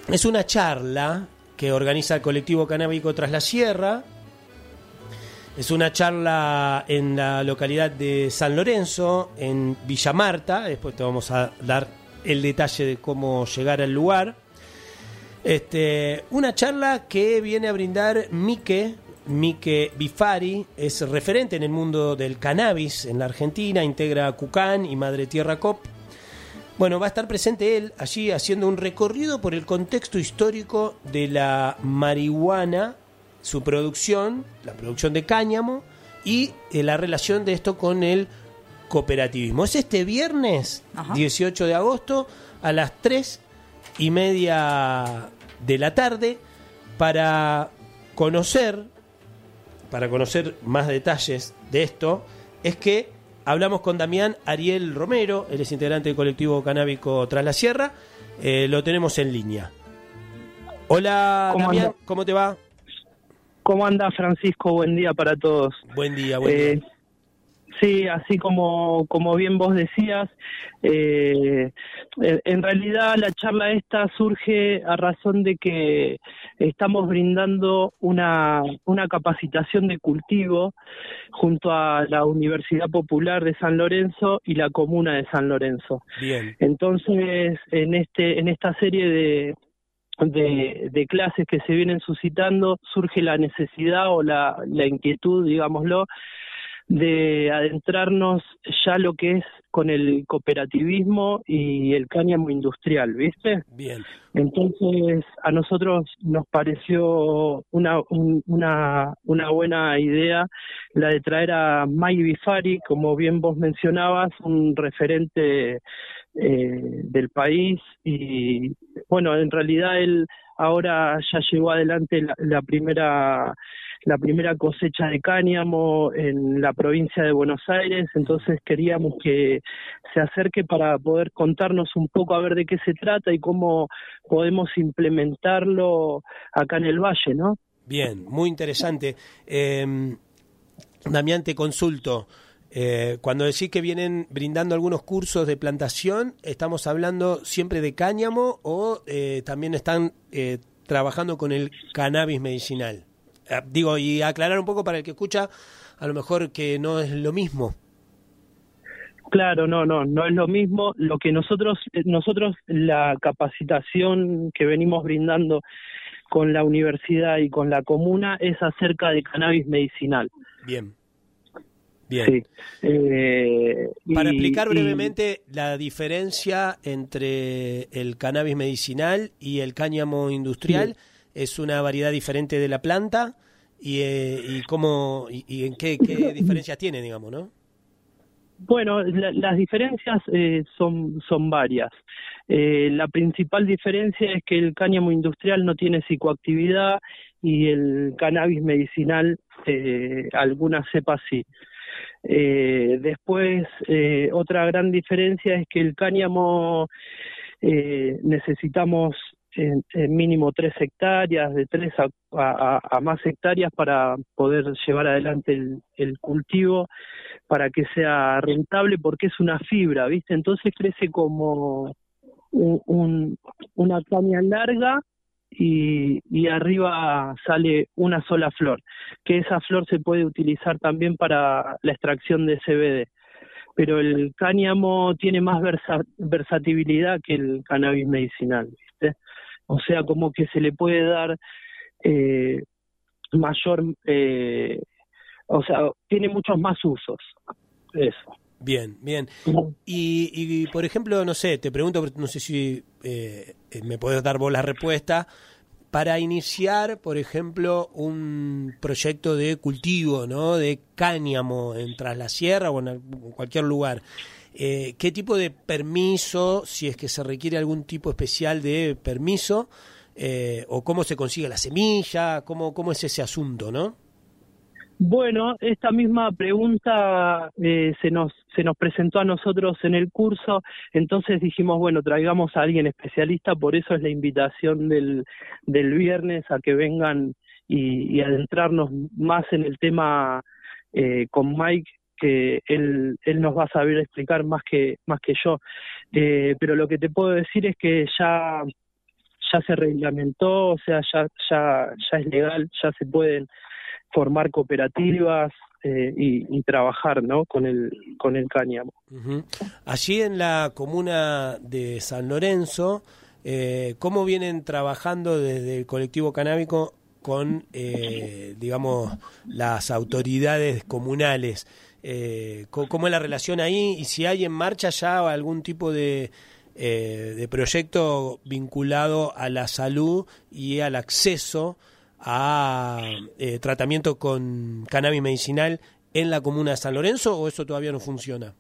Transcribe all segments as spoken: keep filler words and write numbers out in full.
es una charla que organiza el colectivo canábico Tras la Sierra. Es una charla en la localidad de San Lorenzo, en Villa Marta. Después te vamos a dar el detalle de cómo llegar al lugar. Este, una charla que viene a brindar Mike, Mike Bifari, es referente en el mundo del cannabis en la Argentina, integra Cucán y Madre Tierra Cop. Bueno, va a estar presente él allí haciendo un recorrido por el contexto histórico de la marihuana, su producción, la producción de cáñamo y eh, la relación de esto con el cooperativismo. Es este viernes, Ajá. dieciocho de agosto, a las tres y media de la tarde, para conocer, para conocer más detalles de esto, es que hablamos con Damián Ariel Romero, él es integrante del colectivo canábico Tras la Sierra, eh, lo tenemos en línea. Hola Damián, anda? ¿Cómo te va? ¿Cómo anda, Francisco? Buen día para todos. Buen día, buen eh, día. Sí, así como, como bien vos decías, eh, en realidad la charla esta surge a razón de que estamos brindando una, una capacitación de cultivo junto a la Universidad Popular de San Lorenzo y la Comuna de San Lorenzo. Bien. Entonces, en este, en esta serie de De, de clases que se vienen suscitando, surge la necesidad o la, la inquietud, digámoslo, de adentrarnos ya lo que es con el cooperativismo y el cáñamo industrial, ¿viste? Bien. Entonces, a nosotros nos pareció una, un, una, una buena idea la de traer a Mike Bifari, como bien vos mencionabas, un referente eh, del país, y bueno, en realidad él ahora ya llevó adelante la, la primera la primera cosecha de cáñamo en la provincia de Buenos Aires, entonces queríamos que se acerque para poder contarnos un poco a ver de qué se trata y cómo podemos implementarlo acá en el Valle, ¿no? Bien, muy interesante. Eh, Damián, te consulto. Eh, cuando decís que vienen brindando algunos cursos de plantación, ¿estamos hablando siempre de cáñamo o eh, también están eh, trabajando con el cannabis medicinal? Eh, digo, y aclarar un poco para el que escucha, a lo mejor que no es lo mismo. Claro, no, no, no es lo mismo. Lo que nosotros, nosotros la capacitación que venimos brindando con la universidad y con la comuna es acerca de cannabis medicinal. Bien. Bien. Sí. Eh, Para y, explicar y, brevemente la diferencia entre el cannabis medicinal y el cáñamo industrial, sí. ¿Es una variedad diferente de la planta? ¿Y, eh, y cómo y, y en qué, qué diferencias tiene, digamos, no? Bueno, la, las diferencias eh, son, son varias. Eh, la principal diferencia es que el cáñamo industrial no tiene psicoactividad y el cannabis medicinal, eh, algunas cepas sí. Eh, después, eh, otra gran diferencia es que el cáñamo eh, necesitamos en, en mínimo tres hectáreas, de tres a, a, a más hectáreas para poder llevar adelante el, el cultivo, para que sea rentable, porque es una fibra, ¿viste? Entonces crece como un, un, una caña larga y, y arriba sale una sola flor, que esa flor se puede utilizar también para la extracción de C B D. Pero el cáñamo tiene más versa, versatilidad que el cannabis medicinal, ¿viste? O sea, como que se le puede dar eh, mayor... Eh, o sea, tiene muchos más usos. Eso. Bien, bien. Y, y por ejemplo, no sé, te pregunto, no sé si eh, me podés dar vos la respuesta, para iniciar, por ejemplo, un proyecto de cultivo, ¿no?, de cáñamo en Tras la Sierra o en cualquier lugar, eh, ¿qué tipo de permiso, si es que se requiere algún tipo especial de permiso, eh, o cómo se consigue la semilla, cómo, cómo es ese asunto, ¿no? Bueno, esta misma pregunta eh, se nos se nos presentó a nosotros en el curso, entonces dijimos, bueno, traigamos a alguien especialista, por eso es la invitación del, del viernes a que vengan y, y adentrarnos más en el tema eh, con Mike, que él él nos va a saber explicar más que más que yo. Eh, pero lo que te puedo decir es que ya ya se reglamentó, o sea, ya, ya, ya es legal, ya se pueden formar cooperativas eh, y, y trabajar, ¿no?, con el, con el cáñamo. Uh-huh. Allí en la comuna de San Lorenzo, eh, ¿cómo vienen trabajando desde el colectivo canábico con, eh, digamos, las autoridades comunales? Eh, ¿Cómo es la relación ahí? Y si hay en marcha ya algún tipo de, eh, de proyecto vinculado a la salud y al acceso a eh, tratamiento con cannabis medicinal en la comuna de San Lorenzo, ¿o eso todavía no funciona?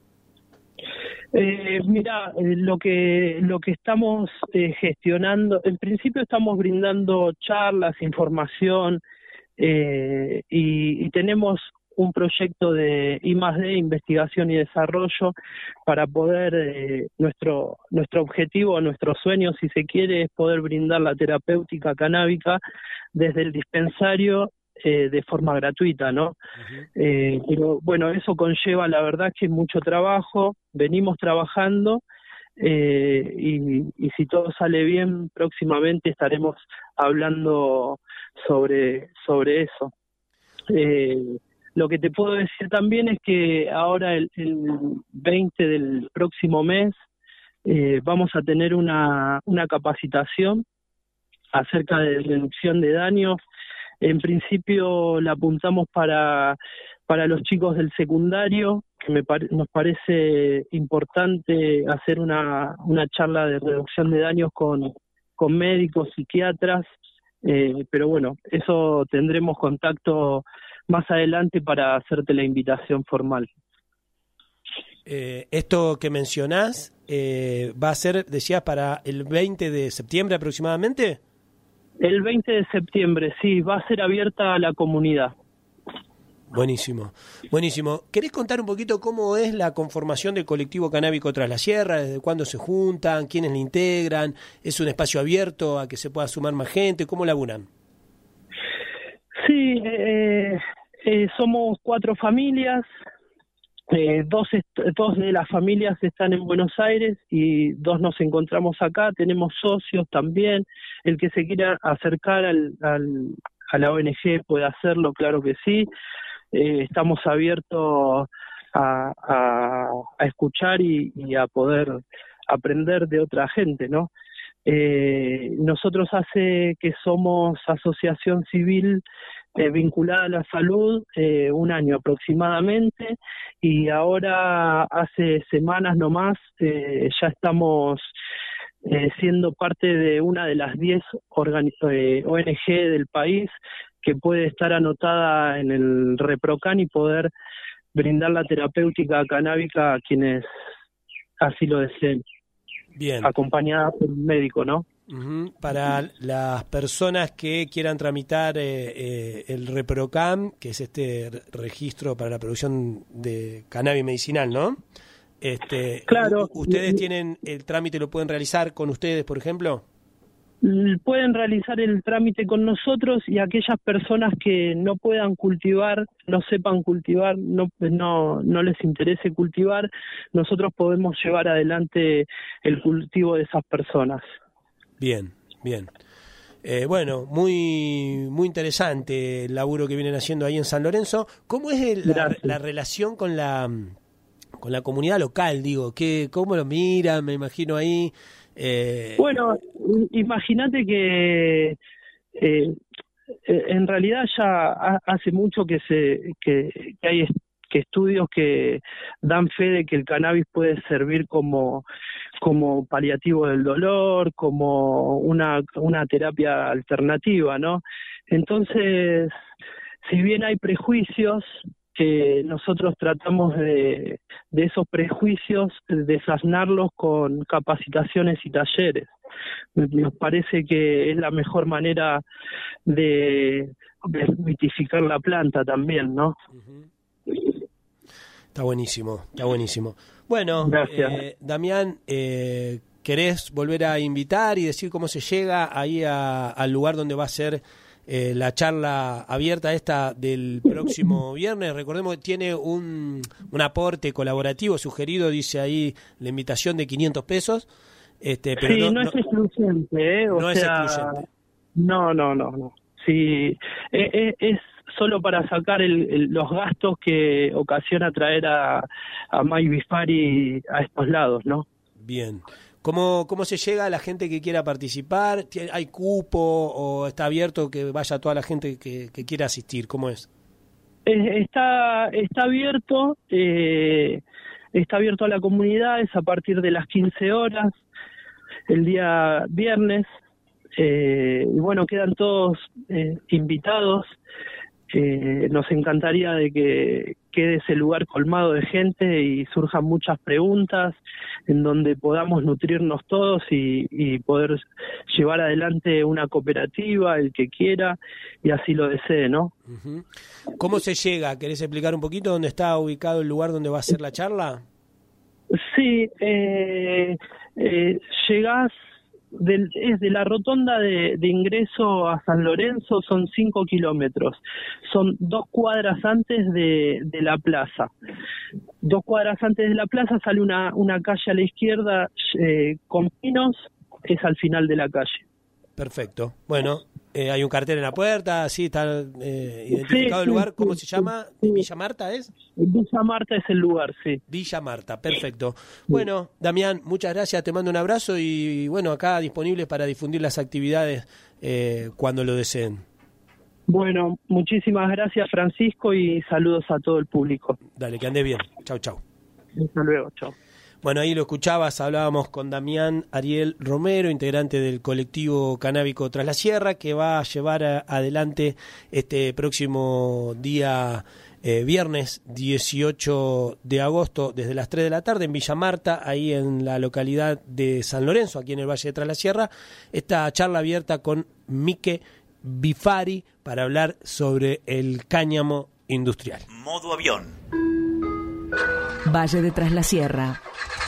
Eh, mira, eh, lo que lo que estamos eh, gestionando, en principio estamos brindando charlas, información, eh, y, y tenemos un proyecto de I más D, investigación y desarrollo, para poder, eh, nuestro nuestro objetivo, nuestro sueño, si se quiere, es poder brindar la terapéutica canábica desde el dispensario eh, de forma gratuita, ¿no? Uh-huh. Eh, pero bueno, eso conlleva, la verdad, que mucho trabajo, venimos trabajando, eh, y, y si todo sale bien, próximamente estaremos hablando sobre, sobre eso. Eh, Lo que te puedo decir también es que ahora el, el veinte del próximo mes eh, vamos a tener una, una capacitación acerca de reducción de daños. En principio la apuntamos para, para los chicos del secundario, que me pare, nos parece importante hacer una, una charla de reducción de daños con, con médicos, psiquiatras, eh, pero bueno, eso tendremos contacto más adelante para hacerte la invitación formal. Eh, esto que mencionás eh, va a ser, decías, para el veinte de septiembre aproximadamente. El veinte de septiembre, sí, va a ser abierta a la comunidad. Buenísimo, buenísimo. ¿Querés contar un poquito cómo es la conformación del colectivo canábico Tras la Sierra? ¿Desde cuándo se juntan? ¿Quiénes le integran? ¿Es un espacio abierto a que se pueda sumar más gente? ¿Cómo laburan? Sí, eh, eh, somos cuatro familias, eh, dos, est- dos de las familias están en Buenos Aires y dos nos encontramos acá, tenemos socios también. El que se quiera acercar al, al, a la O N G puede hacerlo, claro que sí. Eh, estamos abiertos a, a, a escuchar y, y a poder aprender de otra gente, ¿no? Eh, nosotros hace que somos asociación civil eh, vinculada a la salud eh, un año aproximadamente, y ahora hace semanas nomás eh, ya estamos eh, siendo parte de una de las diez organi- eh, O N G del país que puede estar anotada en el ReproCan y poder brindar la terapéutica canábica a quienes así lo deseen. Bien. Acompañada por un médico, ¿no? Uh-huh. Para las personas que quieran tramitar eh, eh, el ReproCan, que es este registro para la producción de cannabis medicinal, ¿no? Este, claro. ¿Ustedes tienen el trámite, lo pueden realizar con ustedes, por ejemplo? Pueden realizar el trámite con nosotros, y aquellas personas que no puedan cultivar, no sepan cultivar, no no no les interese cultivar, nosotros podemos llevar adelante el cultivo de esas personas. Bien, bien. Eh, bueno, muy muy interesante el laburo que vienen haciendo ahí en San Lorenzo. ¿Cómo es el, la, la relación con la con la comunidad local? Digo, ¿qué, cómo lo miran? Me imagino ahí. Eh... Bueno, imagínate que eh, en realidad ya hace mucho que se que, que hay que estudios que dan fe de que el cannabis puede servir como como paliativo del dolor, como una una terapia alternativa, ¿no? Entonces, si bien hay prejuicios, que nosotros tratamos de, de esos prejuicios desasnarlos con capacitaciones y talleres. Nos parece que es la mejor manera de desmitificar la planta también, ¿no? Está buenísimo, está buenísimo. Bueno, eh, Damián, eh, ¿querés volver a invitar y decir cómo se llega ahí a, al lugar donde va a ser Eh, la charla abierta esta del próximo viernes? Recordemos que tiene un, un aporte colaborativo sugerido, dice ahí la invitación de quinientos pesos, Este, pero sí, no, no es no, excluyente, ¿eh? O no sea, es excluyente. No, no, no, no. Sí, es, es solo para sacar el, el, los gastos que ocasiona traer a, a Mike Bifari a estos lados, ¿no? Bien. ¿Cómo, ¿Cómo se llega a la gente que quiera participar? ¿Hay cupo o está abierto que vaya toda la gente que, que quiera asistir? ¿Cómo es? Está, está abierto, eh, está abierto a la comunidad, es a partir de las quince horas, el día viernes, eh, y bueno, quedan todos eh, invitados. Eh, nos encantaría de que quede ese lugar colmado de gente y surjan muchas preguntas en donde podamos nutrirnos todos y, y poder llevar adelante una cooperativa, el que quiera y así lo desee, ¿no? Uh-huh. ¿Cómo se llega? ¿Querés explicar un poquito dónde está ubicado el lugar donde va a ser la charla? Sí, eh, eh, llegás Del, es de la rotonda de, de ingreso a San Lorenzo, son cinco kilómetros, son dos cuadras antes de, de la plaza, dos cuadras antes de la plaza sale una, una calle a la izquierda eh, con pinos, es al final de la calle. Perfecto, bueno, eh, hay un cartel en la puerta, sí, está eh, identificado sí, el lugar, sí, ¿cómo sí, se llama? sí. ¿Villa Marta es? Villa Marta es el lugar, sí. Villa Marta, perfecto. Bueno, Damián, muchas gracias, te mando un abrazo y bueno, acá disponibles para difundir las actividades eh, cuando lo deseen. Bueno, muchísimas gracias Francisco y saludos a todo el público. Dale, que ande bien. Chau, chau. Hasta luego, chau. Bueno, ahí lo escuchabas, hablábamos con Damián Ariel Romero, integrante del colectivo canábico Tras la Sierra, que va a llevar a, adelante este próximo día eh, viernes dieciocho de agosto desde las tres de la tarde en Villa Marta, ahí en la localidad de San Lorenzo, aquí en el Valle de Tras la Sierra, esta charla abierta con Mike Bifari para hablar sobre el cáñamo industrial. Modo avión. Valle de Tras la Sierra.